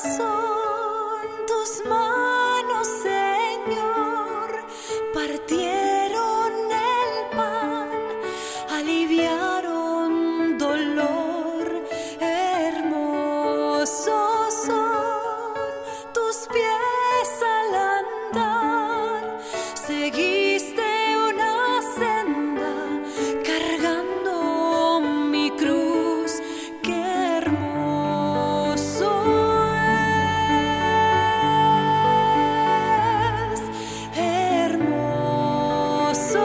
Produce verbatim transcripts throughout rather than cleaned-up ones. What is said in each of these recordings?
son tus manos, Señor, partieron el pan, aliviaron dolor, hermosos son tus pies al andar, seguiste una senda cargando mi cruz, qué hermoso es, hermoso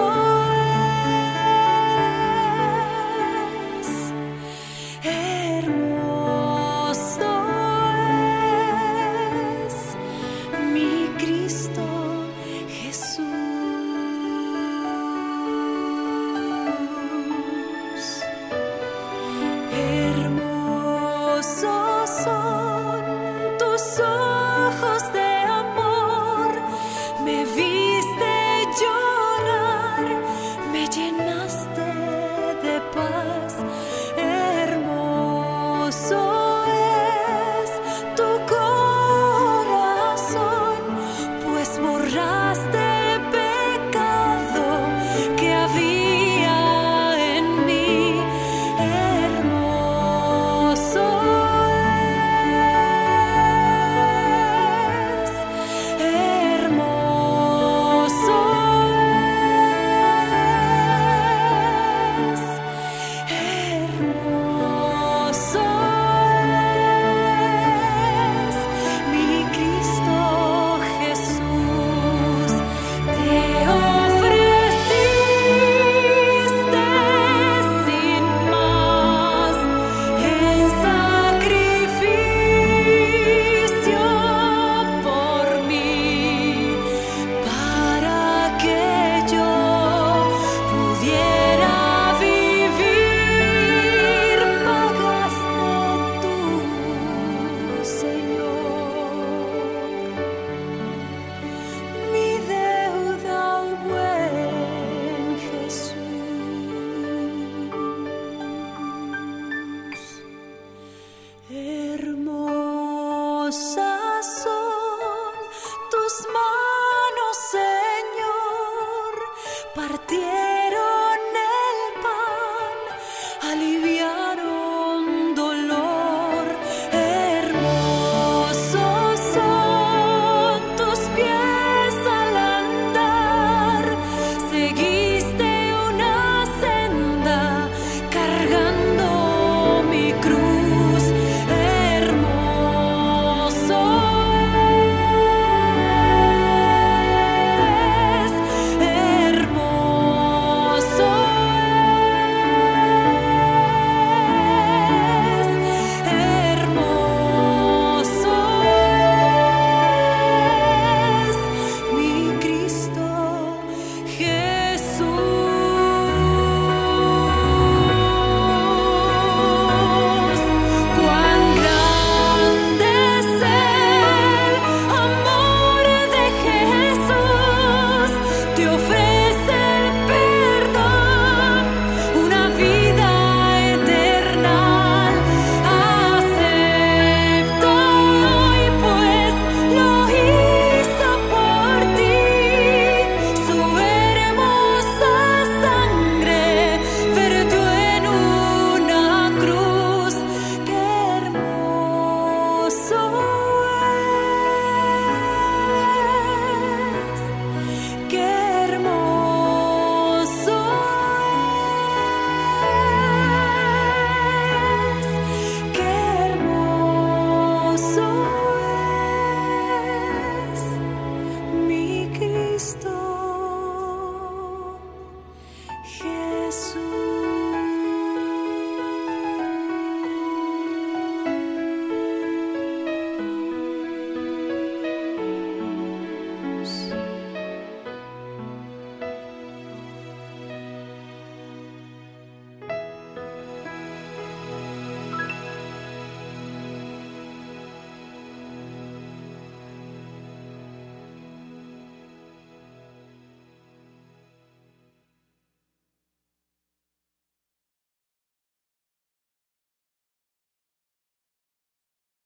es, hermoso es mi Cristo Jesús. Hermosos son tus ojos de amor, me viste llorar, me llenaste de paz. Hermoso es tu corazón, pues borraste pecado que había en mí. Hermoso es, hermoso es, hermoso es mi Cristo Jesús. Te ofreciste sin más en sacrificio por mí, para que yo pudiera vivir. Pagaste tú, Señor, mi deuda, oh buen Jesús. Hermosa